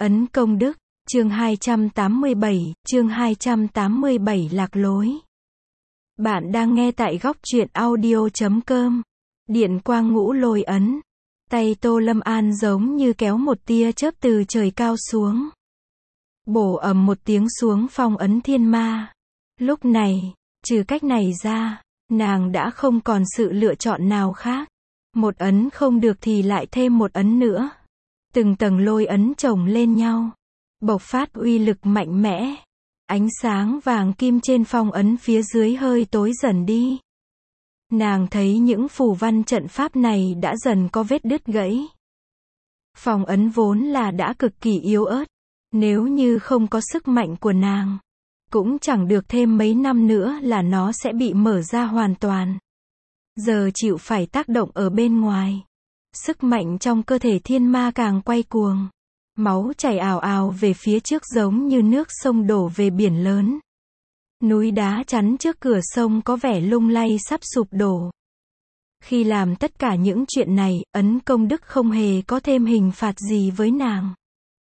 Ấn công đức, chương 287 lạc lối. Bạn đang nghe tại góc truyện audio.com. Điện quang ngũ lôi ấn. Tay Tô Lâm An giống như kéo một tia chớp từ trời cao xuống. Bổ ầm một tiếng xuống phong ấn thiên ma. Lúc này, trừ cách này ra, nàng đã không còn sự lựa chọn nào khác. Một ấn không được thì lại thêm một ấn nữa. Từng tầng lôi ấn chồng lên nhau, bộc phát uy lực mạnh mẽ. Ánh sáng vàng kim trên phong ấn phía dưới hơi tối dần đi. Nàng thấy những phù văn trận pháp này đã dần có vết đứt gãy. Phong ấn vốn là đã cực kỳ yếu ớt, nếu như không có sức mạnh của nàng, cũng chẳng được thêm mấy năm nữa là nó sẽ bị mở ra hoàn toàn. Giờ chịu phải tác động ở bên ngoài. Sức mạnh trong cơ thể thiên ma càng quay cuồng. Máu chảy ào ào về phía trước giống như nước sông đổ về biển lớn. Núi đá chắn trước cửa sông có vẻ lung lay sắp sụp đổ. Khi làm tất cả những chuyện này, ấn công đức không hề có thêm hình phạt gì với nàng.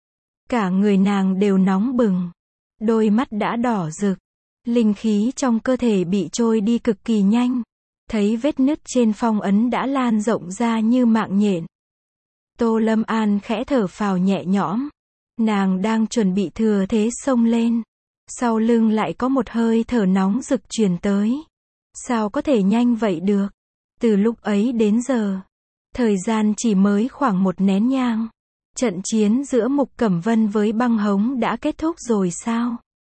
Cả người nàng đều nóng bừng. Đôi mắt đã đỏ rực. Linh khí trong cơ thể bị trôi đi cực kỳ nhanh. Thấy vết nứt trên phong ấn đã lan rộng ra như mạng nhện. Tô Lâm An khẽ thở phào nhẹ nhõm. Nàng đang chuẩn bị thừa thế xông lên. Sau lưng lại có một hơi thở nóng rực truyền tới. Sao có thể nhanh vậy được? Từ lúc ấy đến giờ, thời gian chỉ mới khoảng một nén nhang. Trận chiến giữa Mục Cẩm Vân với Băng Hống đã kết thúc rồi sao?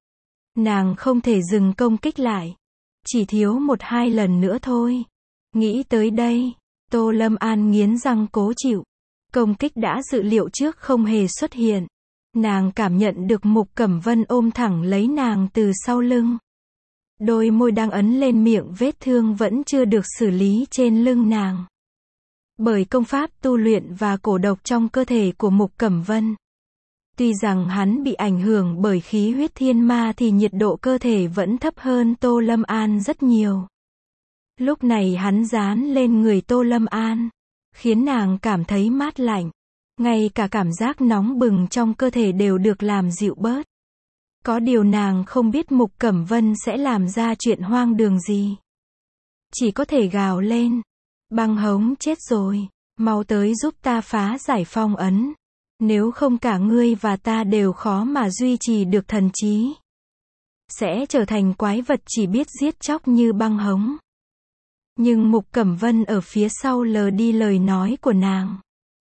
Nàng không thể dừng công kích lại. Chỉ thiếu 1-2 lần nữa thôi. Nghĩ tới đây, Tô Lâm An nghiến răng cố chịu. Công kích đã dự liệu trước không hề xuất hiện. Nàng cảm nhận được Mục Cẩm Vân ôm thẳng lấy nàng từ sau lưng. Đôi môi đang ấn lên miệng vết thương vẫn chưa được xử lý trên lưng nàng. Bởi công pháp tu luyện và cổ độc trong cơ thể của Mục Cẩm Vân. Tuy rằng hắn bị ảnh hưởng bởi khí huyết thiên ma thì nhiệt độ cơ thể vẫn thấp hơn Tô Lâm An rất nhiều. Lúc này hắn dán lên người Tô Lâm An, khiến nàng cảm thấy mát lạnh. Ngay cả cảm giác nóng bừng trong cơ thể đều được làm dịu bớt. Có điều nàng không biết Mục Cẩm Vân sẽ làm ra chuyện hoang đường gì. Chỉ có thể gào lên. Băng Hống chết rồi, mau tới giúp ta phá giải phong ấn. Nếu không cả ngươi và ta đều khó mà duy trì được thần trí. Sẽ trở thành quái vật chỉ biết giết chóc như Băng Hống. Nhưng Mục Cẩm Vân ở phía sau lờ đi lời nói của nàng.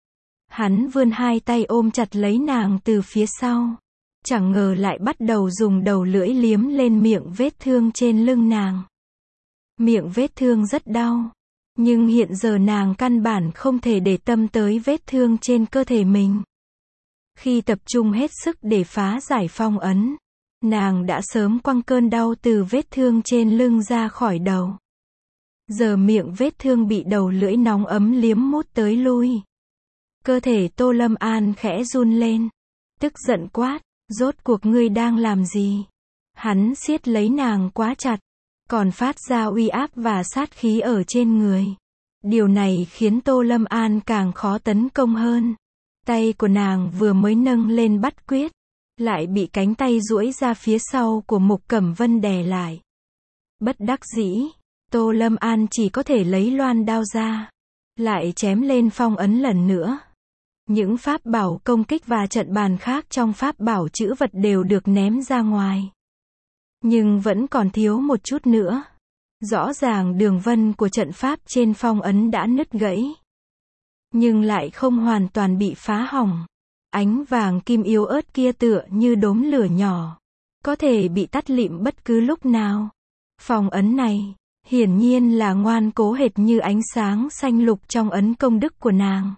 Hắn vươn hai tay ôm chặt lấy nàng từ phía sau. Chẳng ngờ lại bắt đầu dùng đầu lưỡi liếm lên miệng vết thương trên lưng nàng. Miệng vết thương rất đau. Nhưng hiện giờ nàng căn bản không thể để tâm tới vết thương trên cơ thể mình. Khi tập trung hết sức để phá giải phong ấn, nàng đã sớm quăng cơn đau từ vết thương trên lưng ra khỏi đầu. Giờ miệng vết thương bị đầu lưỡi nóng ấm liếm mút tới lui. Cơ thể Tô Lâm An khẽ run lên. Tức giận quát, rốt cuộc ngươi đang làm gì? Hắn siết lấy nàng quá chặt, còn phát ra uy áp và sát khí ở trên người. Điều này khiến Tô Lâm An càng khó tấn công hơn. Tay của nàng vừa mới nâng lên bắt quyết, lại bị cánh tay duỗi ra phía sau của Mục Cẩm Vân đè lại. Bất đắc dĩ, Tô Lâm An chỉ có thể lấy loan đao ra, lại chém lên phong ấn lần nữa. Những pháp bảo công kích và trận bàn khác trong pháp bảo chữ vật đều được ném ra ngoài. Nhưng vẫn còn thiếu một chút nữa. Rõ ràng đường vân của trận pháp trên phong ấn đã nứt gãy. Nhưng lại không hoàn toàn bị phá hỏng. Ánh vàng kim yếu ớt kia tựa như đốm lửa nhỏ. Có thể bị tắt lịm bất cứ lúc nào. Phong ấn này, hiển nhiên là ngoan cố hệt như ánh sáng xanh lục trong ấn công đức của nàng.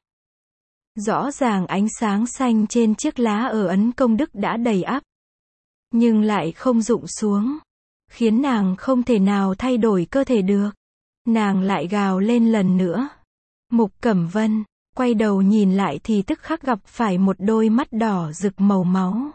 Rõ ràng ánh sáng xanh trên chiếc lá ở ấn công đức đã đầy ắp. Nhưng lại không rụng xuống. Khiến nàng không thể nào thay đổi cơ thể được. Nàng lại gào lên lần nữa. Mục Cẩm Vân, quay đầu nhìn lại thì tức khắc gặp phải một đôi mắt đỏ rực màu máu.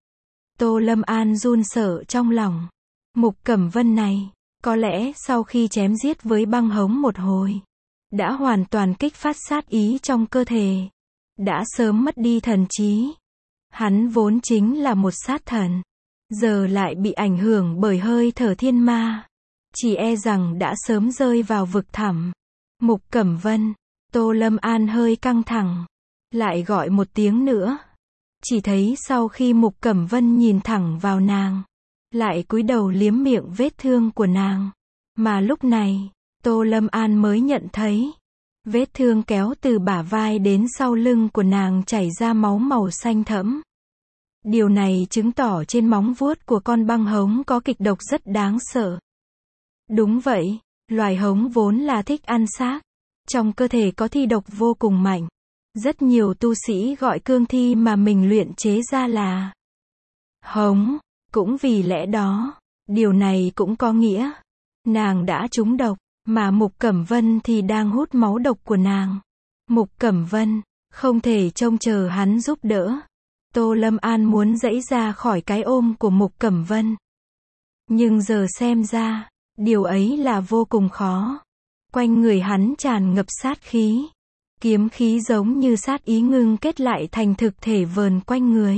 Tô Lâm An run sợ trong lòng. Mục Cẩm Vân này, có lẽ sau khi chém giết với Băng Hống một hồi, đã hoàn toàn kích phát sát ý trong cơ thể. Đã sớm mất đi thần trí. Hắn vốn chính là một sát thần, giờ lại bị ảnh hưởng bởi hơi thở thiên ma. Chỉ e rằng đã sớm rơi vào vực thẳm. Mục Cẩm Vân, Tô Lâm An hơi căng thẳng, lại gọi một tiếng nữa. Chỉ thấy sau khi Mục Cẩm Vân nhìn thẳng vào nàng, lại cúi đầu liếm miệng vết thương của nàng. Mà lúc này, Tô Lâm An mới nhận thấy, vết thương kéo từ bả vai đến sau lưng của nàng chảy ra máu màu xanh thẫm. Điều này chứng tỏ trên móng vuốt của con băng hống có kịch độc rất đáng sợ. Đúng vậy, loài hống vốn là thích ăn xác. Trong cơ thể có thi độc vô cùng mạnh. Rất nhiều tu sĩ gọi cương thi mà mình luyện chế ra là hống. Cũng vì lẽ đó, điều này cũng có nghĩa nàng đã trúng độc, mà Mục Cẩm Vân thì đang hút máu độc của nàng. Mục Cẩm Vân không thể trông chờ hắn giúp đỡ. Tô Lâm An muốn giãy ra khỏi cái ôm của Mục Cẩm Vân. Nhưng giờ xem ra, điều ấy là vô cùng khó. Quanh người hắn tràn ngập sát khí. Kiếm khí giống như sát ý ngưng kết lại thành thực thể vờn quanh người.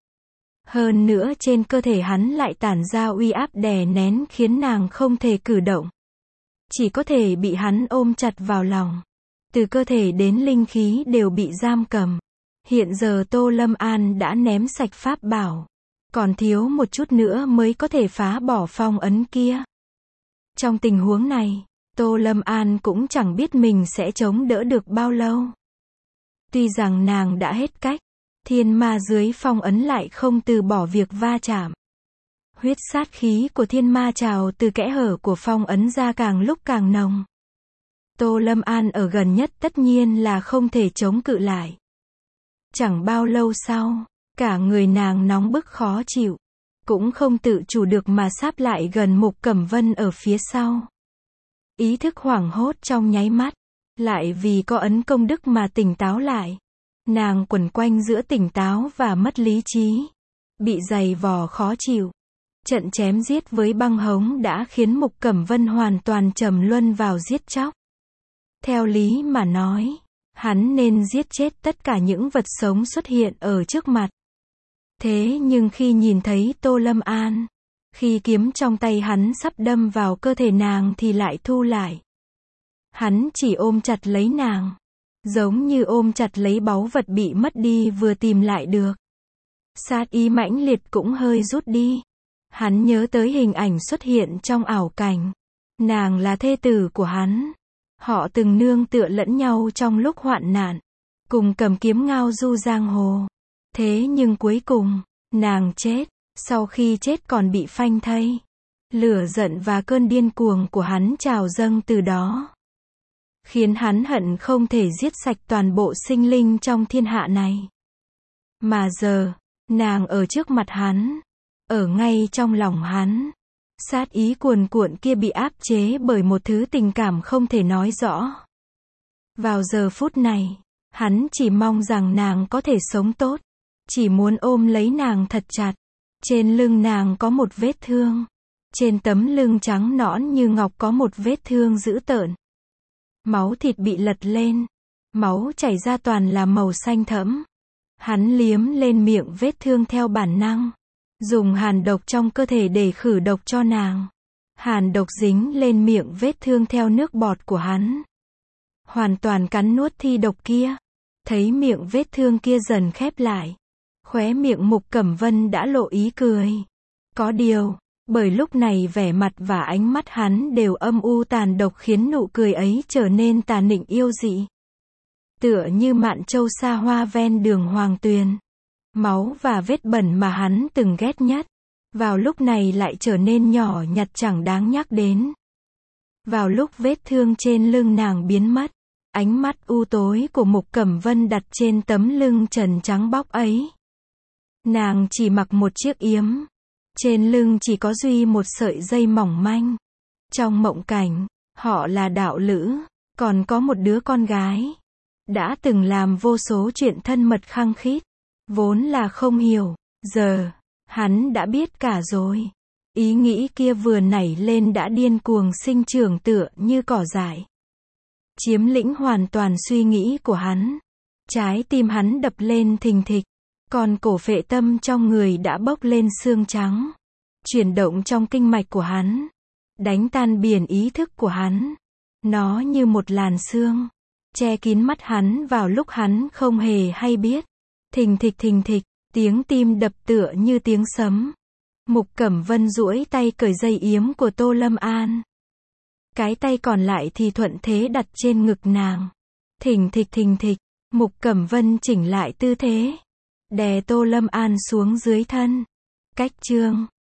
Hơn nữa trên cơ thể hắn lại tản ra uy áp đè nén khiến nàng không thể cử động. Chỉ có thể bị hắn ôm chặt vào lòng. Từ cơ thể đến linh khí đều bị giam cầm. Hiện giờ Tô Lâm An đã ném sạch pháp bảo. Còn thiếu một chút nữa mới có thể phá bỏ phong ấn kia. Trong tình huống này, Tô Lâm An cũng chẳng biết mình sẽ chống đỡ được bao lâu. Tuy rằng nàng đã hết cách, thiên ma dưới phong ấn lại không từ bỏ việc va chạm. Huyết sát khí của thiên ma trào từ kẽ hở của phong ấn ra càng lúc càng nồng. Tô Lâm An ở gần nhất tất nhiên là không thể chống cự lại. Chẳng bao lâu sau, cả người nàng nóng bức khó chịu, cũng không tự chủ được mà sáp lại gần Mục Cẩm Vân ở phía sau. Ý thức hoảng hốt trong nháy mắt, lại vì có ấn công đức mà tỉnh táo lại. Nàng quẩn quanh giữa tỉnh táo và mất lý trí, bị giày vò khó chịu. Trận chém giết với băng hống đã khiến Mục Cẩm Vân hoàn toàn trầm luân vào giết chóc. Theo lý mà nói, hắn nên giết chết tất cả những vật sống xuất hiện ở trước mặt. Thế nhưng khi nhìn thấy Tô Lâm An, khi kiếm trong tay hắn sắp đâm vào cơ thể nàng thì lại thu lại. Hắn chỉ ôm chặt lấy nàng, giống như ôm chặt lấy báu vật bị mất đi vừa tìm lại được. Sát ý mãnh liệt cũng hơi rút đi. Hắn nhớ tới hình ảnh xuất hiện trong ảo cảnh. Nàng là thê tử của hắn. Họ từng nương tựa lẫn nhau trong lúc hoạn nạn, cùng cầm kiếm ngao du giang hồ. Thế nhưng cuối cùng, nàng chết, sau khi chết còn bị phanh thây. Lửa giận và cơn điên cuồng của hắn trào dâng từ đó, khiến hắn hận không thể giết sạch toàn bộ sinh linh trong thiên hạ này. Mà giờ, nàng ở trước mặt hắn, ở ngay trong lòng hắn. Sát ý cuồn cuộn kia bị áp chế bởi một thứ tình cảm không thể nói rõ. Vào giờ phút này, hắn chỉ mong rằng nàng có thể sống tốt, chỉ muốn ôm lấy nàng thật chặt. Trên lưng nàng có một vết thương, trên tấm lưng trắng nõn như ngọc có một vết thương dữ tợn. Máu thịt bị lật lên, máu chảy ra toàn là màu xanh thẫm. Hắn liếm lên miệng vết thương theo bản năng, dùng hàn độc trong cơ thể để khử độc cho nàng. Hàn độc dính lên miệng vết thương theo nước bọt của hắn, hoàn toàn cắn nuốt thi độc kia. Thấy miệng vết thương kia dần khép lại, khóe miệng Mục Cẩm Vân đã lộ ý cười. Có điều, bởi lúc này vẻ mặt và ánh mắt hắn đều âm u tàn độc khiến nụ cười ấy trở nên tà nịnh yêu dị. Tựa như mạn châu xa hoa ven đường Hoàng Tuyền. Máu và vết bẩn mà hắn từng ghét nhất, vào lúc này lại trở nên nhỏ nhặt chẳng đáng nhắc đến. Vào lúc vết thương trên lưng nàng biến mất, ánh mắt u tối của Mục Cẩm Vân đặt trên tấm lưng trần trắng bóc ấy. Nàng chỉ mặc một chiếc yếm, trên lưng chỉ có duy một sợi dây mỏng manh. Trong mộng cảnh, họ là đạo lữ, còn có một đứa con gái, đã từng làm vô số chuyện thân mật khăng khít. Vốn là không hiểu, giờ, hắn đã biết cả rồi. Ý nghĩ kia vừa nảy lên đã điên cuồng sinh trưởng tựa như cỏ dại, chiếm lĩnh hoàn toàn suy nghĩ của hắn. Trái tim hắn đập lên thình thịch. Còn cổ phệ tâm trong người đã bốc lên xương trắng. Chuyển động trong kinh mạch của hắn. Đánh tan biển ý thức của hắn. Nó như một làn sương. Che kín mắt hắn vào lúc hắn không hề hay biết. Thình thịch, tiếng tim đập tựa như tiếng sấm. Mục Cẩm Vân duỗi tay cởi dây yếm của Tô Lâm An. Cái tay còn lại thì thuận thế đặt trên ngực nàng. Thình thịch, Mục Cẩm Vân chỉnh lại tư thế. Đè Tô Lâm An xuống dưới thân. Cách chương